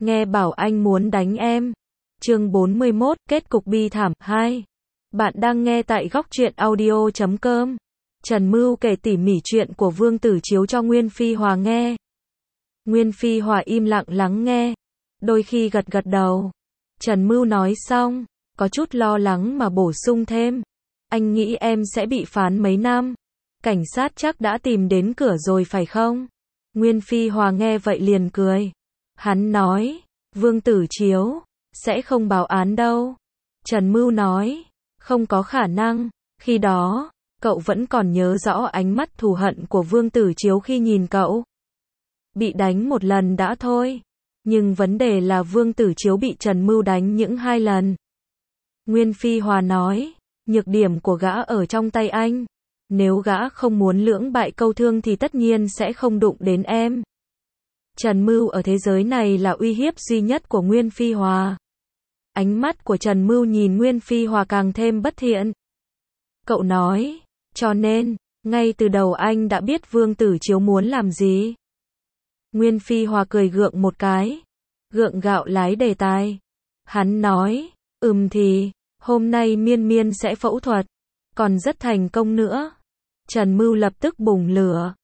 nghe bảo anh muốn đánh em. Chương 41, kết cục bi thảm 2. Bạn đang nghe tại góc truyện audio.com. Trần Mưu kể tỉ mỉ chuyện của Vương Tử Chiếu cho Nguyên Phi Hòa nghe. Nguyên Phi Hòa im lặng lắng nghe, đôi khi gật gật đầu. Trần Mưu nói xong, có chút lo lắng mà bổ sung thêm. Anh nghĩ em sẽ bị phán mấy năm. Cảnh sát chắc đã tìm đến cửa rồi phải không? Nguyên Phi Hòa nghe vậy liền cười. Hắn nói, Vương Tử Chiếu sẽ không báo án đâu. Trần Mưu nói, không có khả năng. Khi đó, cậu vẫn còn nhớ rõ ánh mắt thù hận của Vương Tử Chiếu khi nhìn cậu. Bị đánh một lần đã thôi. Nhưng vấn đề là Vương Tử Chiếu bị Trần Mưu đánh những 2 lần. Nguyên Phi Hòa nói, nhược điểm của gã ở trong tay anh. Nếu gã không muốn lưỡng bại câu thương thì tất nhiên sẽ không đụng đến em. Trần Mưu ở thế giới này là uy hiếp duy nhất của Nguyên Phi Hòa. Ánh mắt của Trần Mưu nhìn Nguyên Phi Hòa càng thêm bất thiện. Cậu nói, cho nên, ngay từ đầu anh đã biết Vương Tử Chiếu muốn làm gì. Nguyên Phi Hòa cười gượng một cái, gượng gạo lái đề tài. Hắn nói, thì, hôm nay Miên Miên sẽ phẫu thuật, còn rất thành công nữa. Trần Mưu lập tức bùng lửa.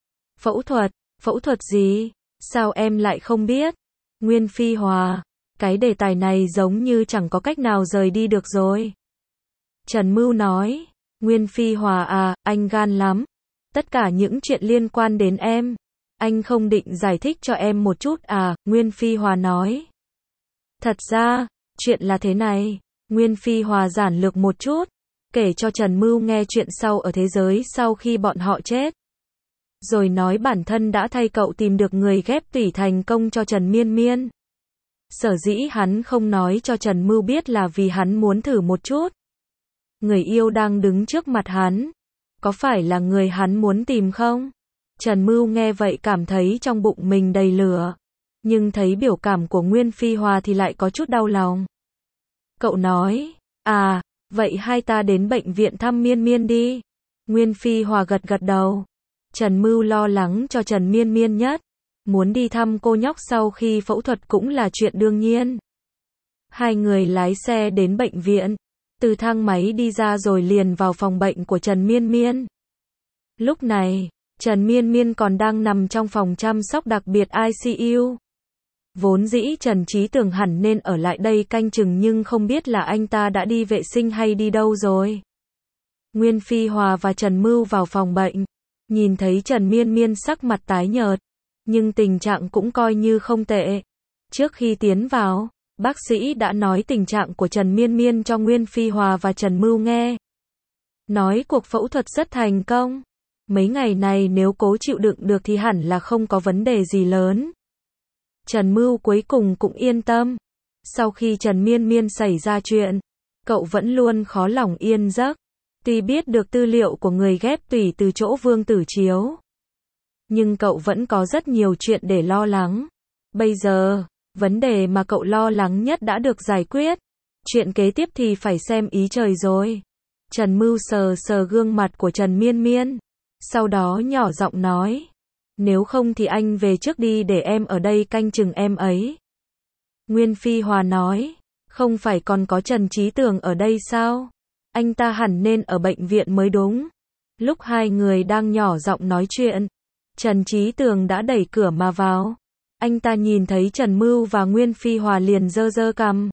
Phẫu thuật gì? Sao em lại không biết? Nguyên Phi Hòa, cái đề tài này giống như chẳng có cách nào rời đi được rồi. Trần Mưu nói, Nguyên Phi Hòa à, anh gan lắm. Tất cả những chuyện liên quan đến em, anh không định giải thích cho em một chút à? Nguyên Phi Hòa nói. Thật ra, chuyện là thế này. Nguyên Phi Hòa giản lược một chút, kể cho Trần Mưu nghe chuyện sau ở thế giới sau khi bọn họ chết. Rồi nói bản thân đã thay cậu tìm được người ghép tủy thành công cho Trần Miên Miên. Sở dĩ hắn không nói cho Trần Mưu biết là vì hắn muốn thử một chút. Người yêu đang đứng trước mặt hắn, có phải là người hắn muốn tìm không? Trần Mưu nghe vậy cảm thấy trong bụng mình đầy lửa, nhưng thấy biểu cảm của Nguyên Phi Hòa thì lại có chút đau lòng. Cậu nói, à, vậy hai ta đến bệnh viện thăm Miên Miên đi. Nguyên Phi Hòa gật gật đầu. Trần Mưu lo lắng cho Trần Miên Miên nhất. Muốn đi thăm cô nhóc sau khi phẫu thuật cũng là chuyện đương nhiên. Hai người lái xe đến bệnh viện, từ thang máy đi ra rồi liền vào phòng bệnh của Trần Miên Miên. Lúc này, Trần Miên Miên còn đang nằm trong phòng chăm sóc đặc biệt ICU. Vốn dĩ Trần Trí Tường hẳn nên ở lại đây canh chừng nhưng không biết là anh ta đã đi vệ sinh hay đi đâu rồi. Nguyên Phi Hòa và Trần Mưu vào phòng bệnh, nhìn thấy Trần Miên Miên sắc mặt tái nhợt, nhưng tình trạng cũng coi như không tệ. Trước khi tiến vào, bác sĩ đã nói tình trạng của Trần Miên Miên cho Nguyên Phi Hòa và Trần Mưu nghe. Nói cuộc phẫu thuật rất thành công. Mấy ngày này nếu cố chịu đựng được thì hẳn là không có vấn đề gì lớn. Trần Mưu cuối cùng cũng yên tâm. Sau khi Trần Miên Miên xảy ra chuyện, cậu vẫn luôn khó lòng yên giấc. Tuy biết được tư liệu của người ghép tủy từ chỗ Vương Tử Chiếu, nhưng cậu vẫn có rất nhiều chuyện để lo lắng. Bây giờ, vấn đề mà cậu lo lắng nhất đã được giải quyết. Chuyện kế tiếp thì phải xem ý trời rồi. Trần Mưu sờ sờ gương mặt của Trần Miên Miên, sau đó nhỏ giọng nói, nếu không thì anh về trước đi để em ở đây canh chừng em ấy. Nguyên Phi Hòa nói, không phải còn có Trần Trí Tường ở đây sao? Anh ta hẳn nên ở bệnh viện mới đúng. Lúc hai người đang nhỏ giọng nói chuyện, Trần Trí Tường đã đẩy cửa mà vào. Anh ta nhìn thấy Trần Mưu và Nguyên Phi Hòa liền giơ giơ cằm.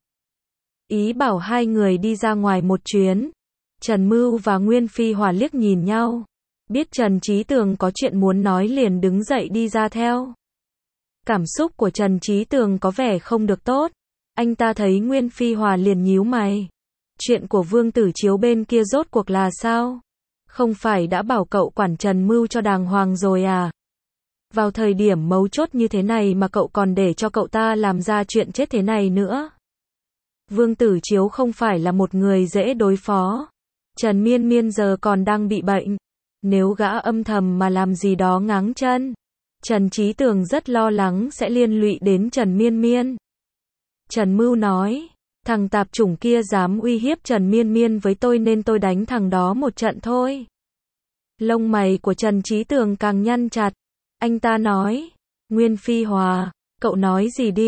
Ý bảo hai người đi ra ngoài một chuyến. Trần Mưu và Nguyên Phi Hòa liếc nhìn nhau. Biết Trần Trí Tường có chuyện muốn nói liền đứng dậy đi ra theo. Cảm xúc của Trần Trí Tường có vẻ không được tốt. Anh ta thấy Nguyên Phi Hòa liền nhíu mày. Chuyện của Vương Tử Chiếu bên kia rốt cuộc là sao? Không phải đã bảo cậu quản Trần Mưu cho đàng hoàng rồi à? Vào thời điểm mấu chốt như thế này mà cậu còn để cho cậu ta làm ra chuyện chết thế này nữa. Vương Tử Chiếu không phải là một người dễ đối phó. Trần Miên Miên giờ còn đang bị bệnh. Nếu gã âm thầm mà làm gì đó ngáng chân, Trần Trí Tường rất lo lắng sẽ liên lụy đến Trần Miên Miên. Trần Mưu nói, thằng tạp chủng kia dám uy hiếp Trần Miên Miên với tôi nên tôi đánh thằng đó một trận thôi. Lông mày của Trần Trí Tường càng nhăn chặt. Anh ta nói, Nguyên Phi Hòa, cậu nói gì đi?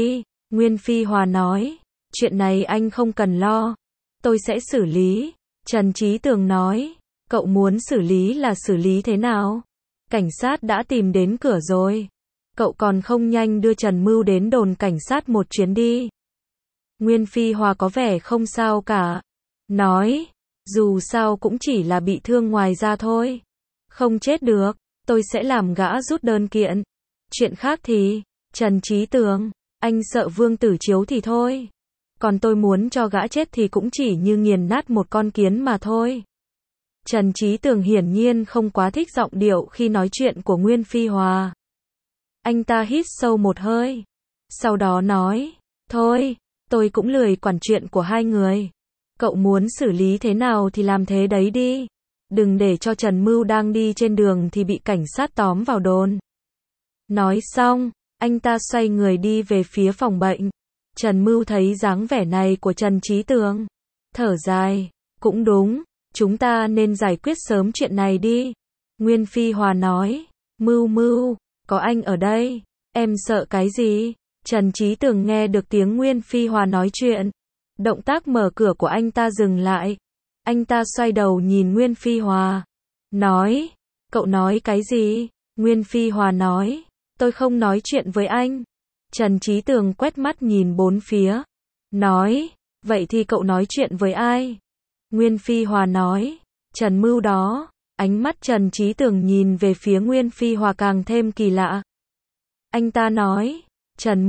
Nguyên Phi Hòa nói, chuyện này anh không cần lo, tôi sẽ xử lý. Trần Chí Tường nói, cậu muốn xử lý là xử lý thế nào? Cảnh sát đã tìm đến cửa rồi. Cậu còn không nhanh đưa Trần Mưu đến đồn cảnh sát một chuyến đi. Nguyên Phi Hòa có vẻ không sao cả. Nói, dù sao cũng chỉ là bị thương ngoài da thôi. Không chết được, tôi sẽ làm gã rút đơn kiện. Chuyện khác thì, Trần Chí Tường, anh sợ Vương Tử Chiếu thì thôi. Còn tôi muốn cho gã chết thì cũng chỉ như nghiền nát một con kiến mà thôi. Trần Chí Tường hiển nhiên không quá thích giọng điệu khi nói chuyện của Nguyên Phi Hòa. Anh ta hít sâu một hơi. Sau đó nói, thôi, tôi cũng lười quản chuyện của hai người. Cậu muốn xử lý thế nào thì làm thế đấy đi. Đừng để cho Trần Mưu đang đi trên đường thì bị cảnh sát tóm vào đồn. Nói xong, anh ta xoay người đi về phía phòng bệnh. Trần Mưu thấy dáng vẻ này của Trần Chí Tường. Thở dài, cũng đúng, chúng ta nên giải quyết sớm chuyện này đi. Nguyên Phi Hòa nói, Mưu, có anh ở đây, em sợ cái gì? Trần Chí Tường nghe được tiếng Nguyên Phi Hòa nói chuyện. Động tác mở cửa của anh ta dừng lại. Anh ta xoay đầu nhìn Nguyên Phi Hòa. Nói, cậu nói cái gì? Nguyên Phi Hòa nói, tôi không nói chuyện với anh. Trần Chí Tường quét mắt nhìn bốn phía. Nói, vậy thì cậu nói chuyện với ai? Nguyên Phi Hòa nói, Trần Mưu đó. Ánh mắt Trần Chí Tường nhìn về phía Nguyên Phi Hòa càng thêm kỳ lạ. Anh ta nói, Trần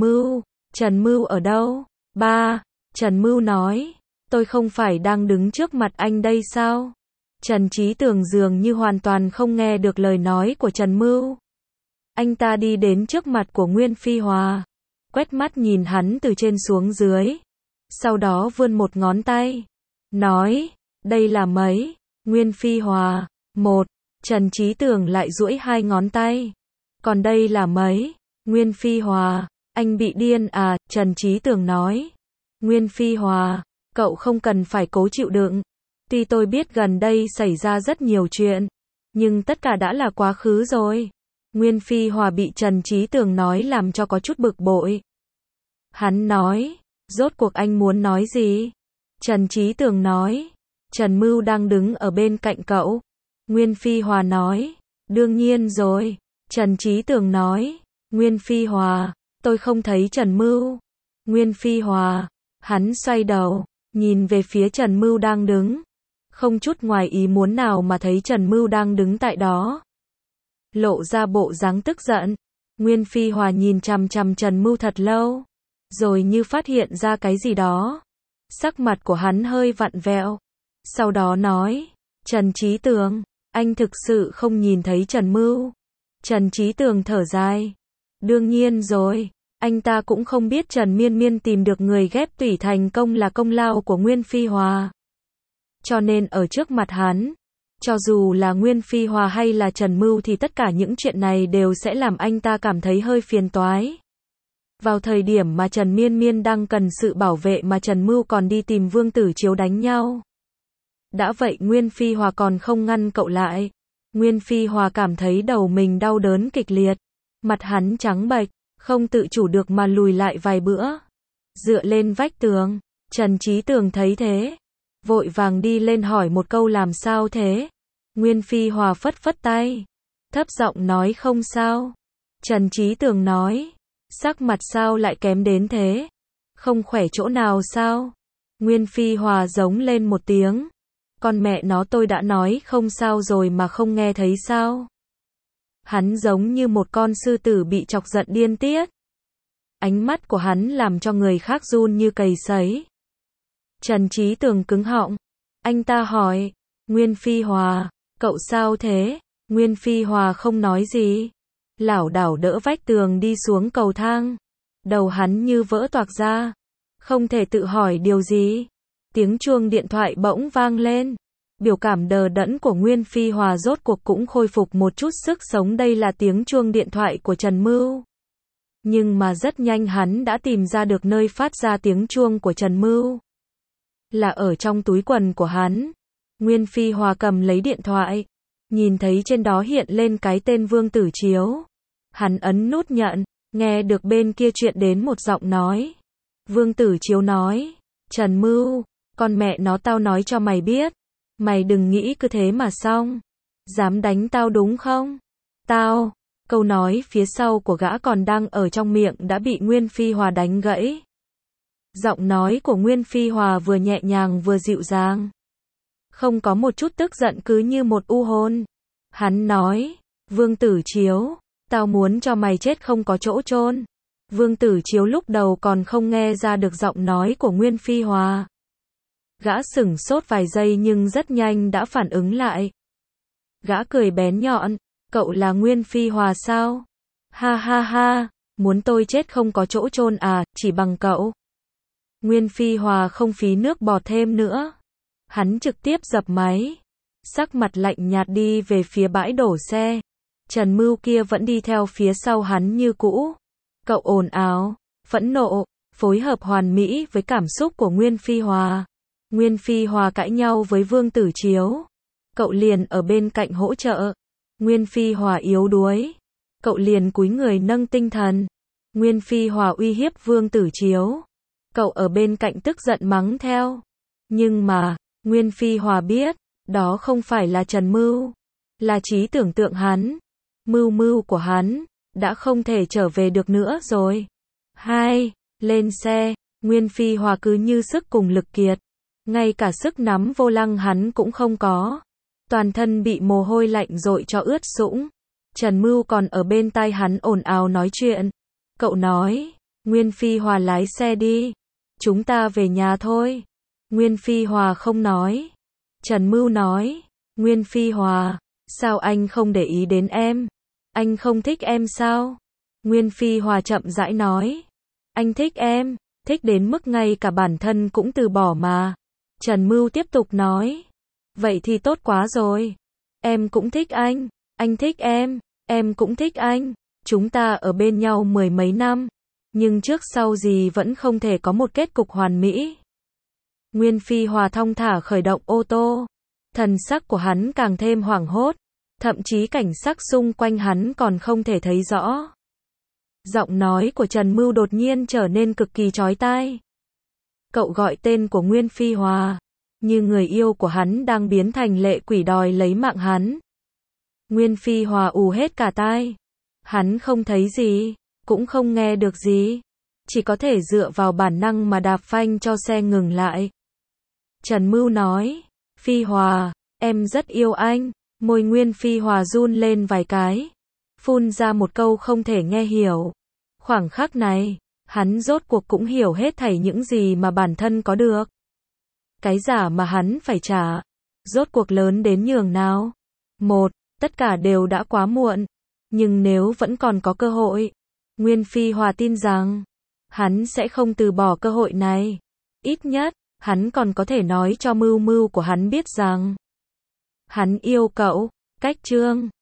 Mưu ở đâu? Ba, Trần Mưu nói, tôi không phải đang đứng trước mặt anh đây sao? Trần Chí Tường dường như hoàn toàn không nghe được lời nói của Trần Mưu. Anh ta đi đến trước mặt của Nguyên Phi Hòa, quét mắt nhìn hắn từ trên xuống dưới. Sau đó vươn một ngón tay. Nói, đây là mấy? Nguyên Phi Hòa, một. Trần Chí Tường lại duỗi hai ngón tay. Còn đây là mấy? Nguyên Phi Hòa, anh bị điên à? Trần Chí Tường nói. Nguyên Phi Hòa, cậu không cần phải cố chịu đựng. Tuy tôi biết gần đây xảy ra rất nhiều chuyện, nhưng tất cả đã là quá khứ rồi. Nguyên Phi Hòa bị Trần Chí Tường nói làm cho có chút bực bội. Hắn nói, rốt cuộc anh muốn nói gì? Trần Chí Tường nói, Trần Mưu đang đứng ở bên cạnh cậu. Nguyên Phi Hòa nói, đương nhiên rồi. Trần Chí Tường nói, Nguyên Phi Hòa, tôi không thấy Trần Mưu. Nguyên Phi Hòa, hắn xoay đầu, nhìn về phía Trần Mưu đang đứng. Không chút ngoài ý muốn nào mà thấy Trần Mưu đang đứng tại đó. Lộ ra bộ dáng tức giận. Nguyên Phi Hòa nhìn chằm chằm Trần Mưu thật lâu, rồi như phát hiện ra cái gì đó. Sắc mặt của hắn hơi vặn vẹo. Sau đó nói, Trần Chí Tường, anh thực sự không nhìn thấy Trần Mưu. Trần Chí Tường thở dài. Đương nhiên rồi, anh ta cũng không biết Trần Miên Miên tìm được người ghép tủy thành công là công lao của Nguyên Phi Hòa. Cho nên ở trước mặt hắn, cho dù là Nguyên Phi Hòa hay là Trần Mưu thì tất cả những chuyện này đều sẽ làm anh ta cảm thấy hơi phiền toái. Vào thời điểm mà Trần Miên Miên đang cần sự bảo vệ mà Trần Mưu còn đi tìm Vương Tử Chiếu đánh nhau. Đã vậy Nguyên Phi Hòa còn không ngăn cậu lại. Nguyên Phi Hòa cảm thấy đầu mình đau đớn kịch liệt. Mặt hắn trắng bệch, không tự chủ được mà lùi lại vài bữa. Dựa lên vách tường, Trần Chí Tường thấy thế, vội vàng đi lên hỏi một câu làm sao thế? Nguyên Phi Hòa phất phất tay, thấp giọng nói không sao. Trần Chí Tường nói, sắc mặt sao lại kém đến thế? Không khỏe chỗ nào sao? Nguyên Phi Hòa giống lên một tiếng. Con mẹ nó tôi đã nói không sao rồi mà không nghe thấy sao? Hắn giống như một con sư tử bị chọc giận điên tiết. Ánh mắt của hắn làm cho người khác run như cầy sấy. Trần Chí Tường cứng họng. Anh ta hỏi, Nguyên Phi Hòa, cậu sao thế? Nguyên Phi Hòa không nói gì. Lảo đảo đỡ vách tường đi xuống cầu thang. Đầu hắn như vỡ toạc ra. Không thể tự hỏi điều gì. Tiếng chuông điện thoại bỗng vang lên. Biểu cảm đờ đẫn của Nguyên Phi Hòa rốt cuộc cũng khôi phục một chút sức sống. Đây là tiếng chuông điện thoại của Trần Mưu. Nhưng mà rất nhanh hắn đã tìm ra được nơi phát ra tiếng chuông của Trần Mưu. Là ở trong túi quần của hắn. Nguyên Phi Hòa cầm lấy điện thoại. Nhìn thấy trên đó hiện lên cái tên Vương Tử Chiếu. Hắn ấn nút nhận. Nghe được bên kia chuyện đến một giọng nói. Vương Tử Chiếu nói, Trần Mưu, con mẹ nó tao nói cho mày biết, mày đừng nghĩ cứ thế mà xong. Dám đánh tao đúng không? Tao, câu nói phía sau của gã còn đang ở trong miệng đã bị Nguyên Phi Hòa đánh gãy. Giọng nói của Nguyên Phi Hòa vừa nhẹ nhàng vừa dịu dàng. Không có một chút tức giận, cứ như một u hôn. Hắn nói, Vương Tử Chiếu, tao muốn cho mày chết không có chỗ chôn. Vương Tử Chiếu lúc đầu còn không nghe ra được giọng nói của Nguyên Phi Hòa. Gã sửng sốt vài giây nhưng rất nhanh đã phản ứng lại. Gã cười bén nhọn, cậu là Nguyên Phi Hòa sao? Ha ha ha, muốn tôi chết không có chỗ chôn à, chỉ bằng cậu. Nguyên Phi Hòa không phí nước bọt thêm nữa. Hắn trực tiếp dập máy. Sắc mặt lạnh nhạt đi về phía bãi đổ xe. Trần Mưu kia vẫn đi theo phía sau hắn như cũ. Cậu ồn ào, phẫn nộ, phối hợp hoàn mỹ với cảm xúc của Nguyên Phi Hòa. Nguyên Phi Hòa cãi nhau với Vương Tử Chiếu. Cậu liền ở bên cạnh hỗ trợ. Nguyên Phi Hòa yếu đuối. Cậu liền cúi người nâng tinh thần. Nguyên Phi Hòa uy hiếp Vương Tử Chiếu. Cậu ở bên cạnh tức giận mắng theo. Nhưng mà, Nguyên Phi Hòa biết, đó không phải là Trần Mưu. Là trí tưởng tượng hắn. Mưu của hắn, đã không thể trở về được nữa rồi. Lên xe, Nguyên Phi Hòa cứ như sức cùng lực kiệt. Ngay cả sức nắm vô lăng hắn cũng không có. Toàn thân bị mồ hôi lạnh dội cho ướt sũng. Trần Mưu còn ở bên tai hắn ồn ào nói chuyện. Cậu nói, Nguyên Phi Hòa lái xe đi. Chúng ta về nhà thôi. Nguyên Phi Hòa không nói. Trần Mưu nói, Nguyên Phi Hòa, sao anh không để ý đến em? Anh không thích em sao? Nguyên Phi Hòa chậm rãi nói, anh thích em, thích đến mức ngay cả bản thân cũng từ bỏ mà. Trần Mưu tiếp tục nói, vậy thì tốt quá rồi. Em cũng thích anh thích em cũng thích anh. Chúng ta ở bên nhau mười mấy năm, nhưng trước sau gì vẫn không thể có một kết cục hoàn mỹ. Nguyên Phi Hòa thong thả khởi động ô tô. Thần sắc của hắn càng thêm hoảng hốt. Thậm chí cảnh sắc xung quanh hắn còn không thể thấy rõ. Giọng nói của Trần Mưu đột nhiên trở nên cực kỳ chói tai. Cậu gọi tên của Nguyên Phi Hòa, như người yêu của hắn đang biến thành lệ quỷ đòi lấy mạng hắn. Nguyên Phi Hòa ù hết cả tai. Hắn không thấy gì, cũng không nghe được gì. Chỉ có thể dựa vào bản năng mà đạp phanh cho xe ngừng lại. Trần Mưu nói, Phi Hòa, em rất yêu anh. Môi Nguyên Phi Hòa run lên vài cái. Phun ra một câu không thể nghe hiểu. Khoảng khắc này, hắn rốt cuộc cũng hiểu hết thảy những gì mà bản thân có được. Cái giả mà hắn phải trả, rốt cuộc lớn đến nhường nào. Tất cả đều đã quá muộn. Nhưng nếu vẫn còn có cơ hội, Nguyên Phi Hòa tin rằng, hắn sẽ không từ bỏ cơ hội này. Ít nhất, hắn còn có thể nói cho Mưu của hắn biết rằng, hắn yêu cậu. Cách chương